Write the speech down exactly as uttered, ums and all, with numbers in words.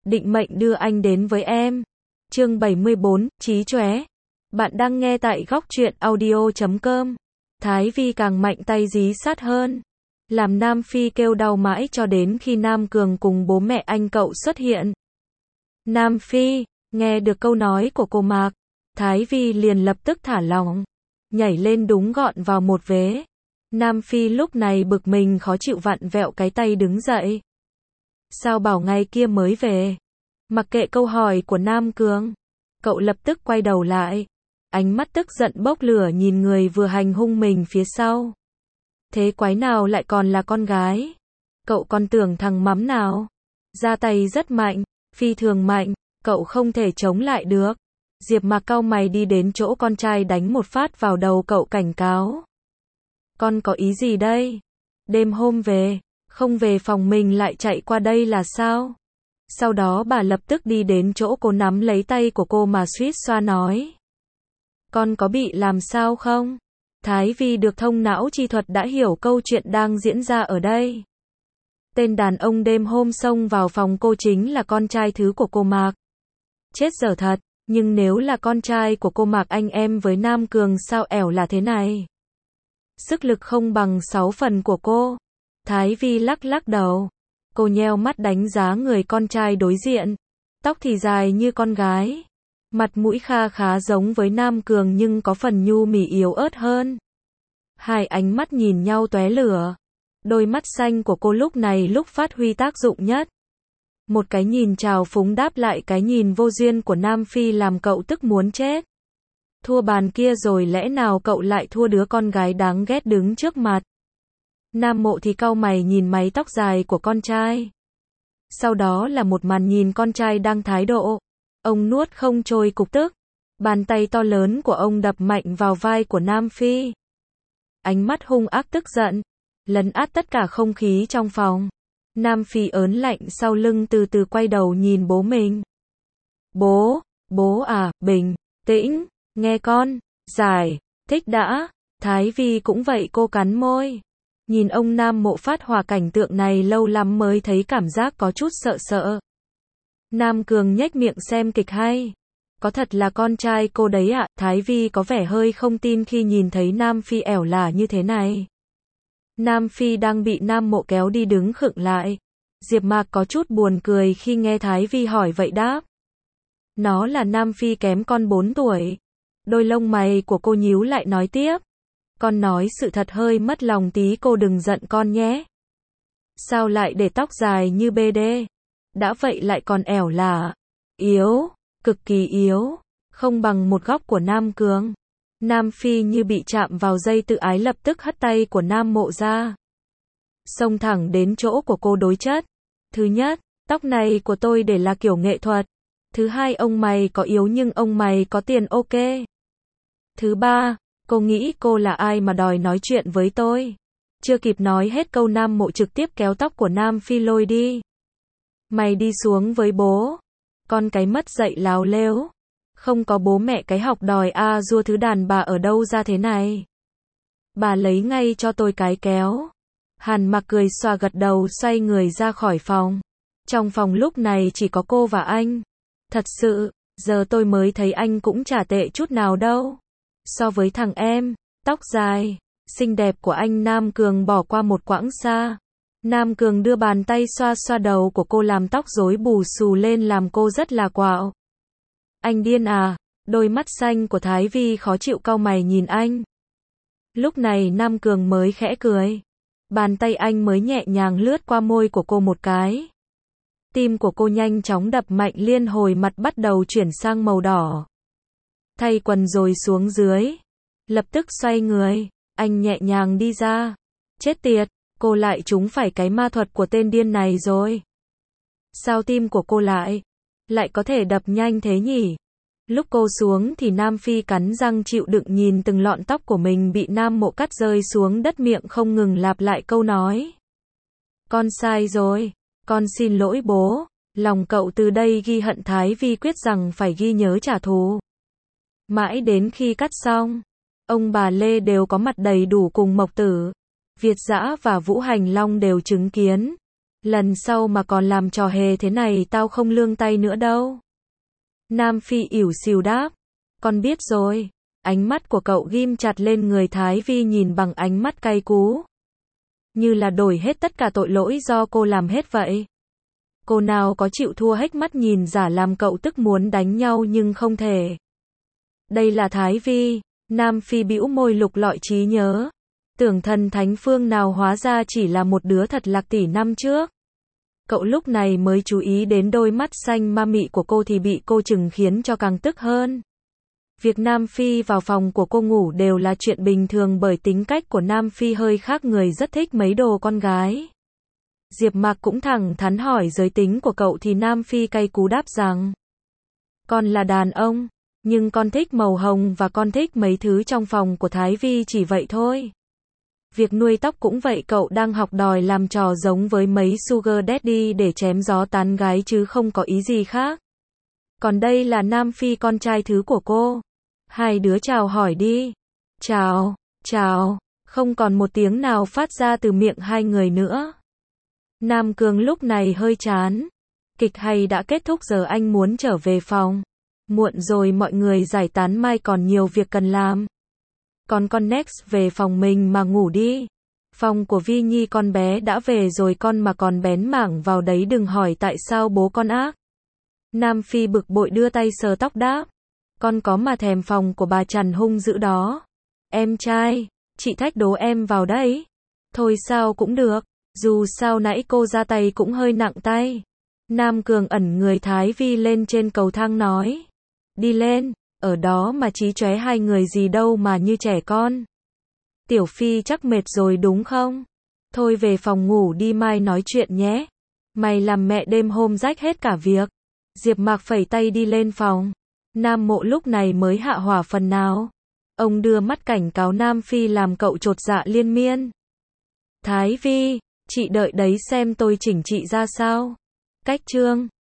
định mệnh đưa anh đến với em. Chương bảy mươi bốn, trí chóe. Bạn đang nghe tại góc truyện audio chấm com. Thái Vi càng mạnh tay dí sát hơn, làm Nam Phi kêu đau mãi cho đến khi Nam Cường cùng bố mẹ anh cậu xuất hiện. Nam Phi, nghe được câu nói của cô Mạc, Thái Vi liền lập tức thả lỏng, nhảy lên đúng gọn vào một vế. Nam Phi lúc này bực mình khó chịu vặn vẹo cái tay đứng dậy. Sao bảo ngày kia mới về? Mặc kệ câu hỏi của Nam Cường, cậu lập tức quay đầu lại, ánh mắt tức giận bốc lửa nhìn người vừa hành hung mình phía sau. Thế quái nào lại còn là con gái? Cậu còn tưởng thằng mắm nào? Ra tay rất mạnh, phi thường mạnh, cậu không thể chống lại được. Diệp Mạc cau mày đi đến chỗ con trai đánh một phát vào đầu cậu cảnh cáo. Con có ý gì đây? Đêm hôm về, không về phòng mình lại chạy qua đây là sao? Sau đó bà lập tức đi đến chỗ cô nắm lấy tay của cô mà suýt xoa nói. Con có bị làm sao không? Thái Vi được thông não chi thuật đã hiểu câu chuyện đang diễn ra ở đây. Tên đàn ông đêm hôm xông vào phòng cô chính là con trai thứ của cô Mạc. Chết dở thật, nhưng nếu là con trai của cô Mạc anh em với Nam Cường sao ẻo là thế này? Sức lực không bằng sáu phần của cô. Thái Vi lắc lắc đầu. Cô nheo mắt đánh giá người con trai đối diện. Tóc thì dài như con gái. Mặt mũi kha khá giống với Nam Cường nhưng có phần nhu mì yếu ớt hơn. Hai ánh mắt nhìn nhau tóe lửa. Đôi mắt xanh của cô lúc này lúc phát huy tác dụng nhất. Một cái nhìn trào phúng đáp lại cái nhìn vô duyên của Nam Phi làm cậu tức muốn chết. Thua bàn kia rồi lẽ nào cậu lại thua đứa con gái đáng ghét đứng trước mặt. Nam Mộ thì cau mày nhìn mái tóc dài của con trai. Sau đó là một màn nhìn con trai đang thái độ. Ông nuốt không trôi cục tức. Bàn tay to lớn của ông đập mạnh vào vai của Nam Phi. Ánh mắt hung ác tức giận, lấn át tất cả không khí trong phòng. Nam Phi ớn lạnh sau lưng từ từ quay đầu nhìn bố mình. Bố, bố à, bình tĩnh, nghe con, giải, thích đã. Thái Vi cũng vậy, cô cắn môi. Nhìn ông Nam Mộ phát hỏa cảnh tượng này lâu lắm mới thấy cảm giác có chút sợ sợ. Nam Cường nhếch miệng xem kịch hay. Có thật là con trai cô đấy ạ? À? Thái Vi có vẻ hơi không tin khi nhìn thấy Nam Phi ẻo lả như thế này. Nam Phi đang bị Nam Mộ kéo đi đứng khựng lại. Diệp Mạc có chút buồn cười khi nghe Thái Vi hỏi vậy đáp. Nó là Nam Phi kém con bốn tuổi. Đôi lông mày của cô nhíu lại nói tiếp. Con nói sự thật hơi mất lòng tí, cô đừng giận con nhé. Sao lại để tóc dài như bê đê? Đã vậy lại còn ẻo lả. Yếu, cực kỳ yếu. Không bằng một góc của Nam Cường. Nam Phi như bị chạm vào dây tự ái lập tức hất tay của Nam Mộ ra. Xông thẳng đến chỗ của cô đối chất. Thứ nhất, tóc này của tôi để là kiểu nghệ thuật. Thứ hai, ông mày có yếu nhưng ông mày có tiền ok. Thứ ba, cô nghĩ cô là ai mà đòi nói chuyện với tôi? Chưa kịp nói hết câu Nam Mộ trực tiếp kéo tóc của Nam Phi lôi đi. Mày đi xuống với bố. Con cái mất dạy láo lếu. Không có bố mẹ cái học đòi a dua thứ đàn bà ở đâu ra thế này? Bà lấy ngay cho tôi cái kéo. Hàn Mặc cười xòa gật đầu xoay người ra khỏi phòng. Trong phòng lúc này chỉ có cô và anh. Thật sự, giờ tôi mới thấy anh cũng chả tệ chút nào đâu. So với thằng em, tóc dài, xinh đẹp của anh. Nam Cường bỏ qua một quãng xa. Nam Cường đưa bàn tay xoa xoa đầu của cô làm tóc rối bù xù lên làm cô rất là quạo. Anh điên à? Đôi mắt xanh của Thái Vi khó chịu cau mày nhìn anh. Lúc này Nam Cường mới khẽ cười. Bàn tay anh mới nhẹ nhàng lướt qua môi của cô một cái. Tim của cô nhanh chóng đập mạnh liên hồi, mặt bắt đầu chuyển sang màu đỏ. Thay quần rồi xuống dưới. Lập tức xoay người, anh nhẹ nhàng đi ra. Chết tiệt, cô lại trúng phải cái ma thuật của tên điên này rồi. Sao tim của cô lại, lại có thể đập nhanh thế nhỉ? Lúc cô xuống thì Nam Phi cắn răng chịu đựng nhìn từng lọn tóc của mình bị Nam Mộ cắt rơi xuống đất, miệng không ngừng lặp lại câu nói. Con sai rồi, con xin lỗi bố. Lòng cậu từ đây ghi hận. Thái Vi quyết rằng phải ghi nhớ trả thù. Mãi đến khi cắt xong, ông bà Lê đều có mặt đầy đủ cùng Mộc Tử, Việt Dã và Vũ Hành Long đều chứng kiến. Lần sau mà còn làm trò hề thế này tao không lương tay nữa đâu. Nam Phi ỉu xìu đáp. Con biết rồi. Ánh mắt của cậu ghim chặt lên người Thái Vi nhìn bằng ánh mắt cay cú. Như là đổi hết tất cả tội lỗi do cô làm hết vậy. Cô nào có chịu thua hết mắt nhìn giả làm cậu tức muốn đánh nhau nhưng không thể. Đây là Thái Vi. Nam Phi bĩu môi lục lọi trí nhớ. Tưởng thần thánh phương nào hóa ra chỉ là một đứa thật lạc tỷ năm trước. Cậu lúc này mới chú ý đến đôi mắt xanh ma mị của cô thì bị cô chừng khiến cho càng tức hơn. Việc Nam Phi vào phòng của cô ngủ đều là chuyện bình thường bởi tính cách của Nam Phi hơi khác người rất thích mấy đồ con gái. Diệp Mạc cũng thẳng thắn hỏi giới tính của cậu thì Nam Phi cay cú đáp rằng con là đàn ông, nhưng con thích màu hồng và con thích mấy thứ trong phòng của Thái Vi chỉ vậy thôi. Việc nuôi tóc cũng vậy, cậu đang học đòi làm trò giống với mấy sugar daddy để chém gió tán gái chứ không có ý gì khác. Còn đây là Nam Phi con trai thứ của cô. Hai đứa chào hỏi đi. Chào, chào, không còn một tiếng nào phát ra từ miệng hai người nữa. Nam Cường lúc này hơi chán. Kịch hay đã kết thúc giờ anh muốn trở về phòng. Muộn rồi mọi người giải tán mai còn nhiều việc cần làm. Còn con Next về phòng mình mà ngủ đi. Phòng của Vi Nhi con bé đã về rồi con mà còn bén mảng vào đấy đừng hỏi tại sao bố con ác. Nam Phi bực bội đưa tay sờ tóc đáp. Con có mà thèm phòng của bà Trần hung dữ đó. Em trai, chị thách đố em vào đấy. Thôi sao cũng được, dù sao nãy cô ra tay cũng hơi nặng tay. Nam Cường ẩn người Thái Vi lên trên cầu thang nói. Đi lên, ở đó mà chí chóe hai người gì đâu mà như trẻ con. Tiểu Phi chắc mệt rồi đúng không? Thôi về phòng ngủ đi mai nói chuyện nhé. Mày làm mẹ đêm hôm rách hết cả việc. Diệp Mạc phẩy tay đi lên phòng. Nam Mộ lúc này mới hạ hỏa phần nào. Ông đưa mắt cảnh cáo Nam Phi làm cậu chột dạ liên miên. Thái Vi, chị đợi đấy xem tôi chỉnh chị ra sao. Cách chương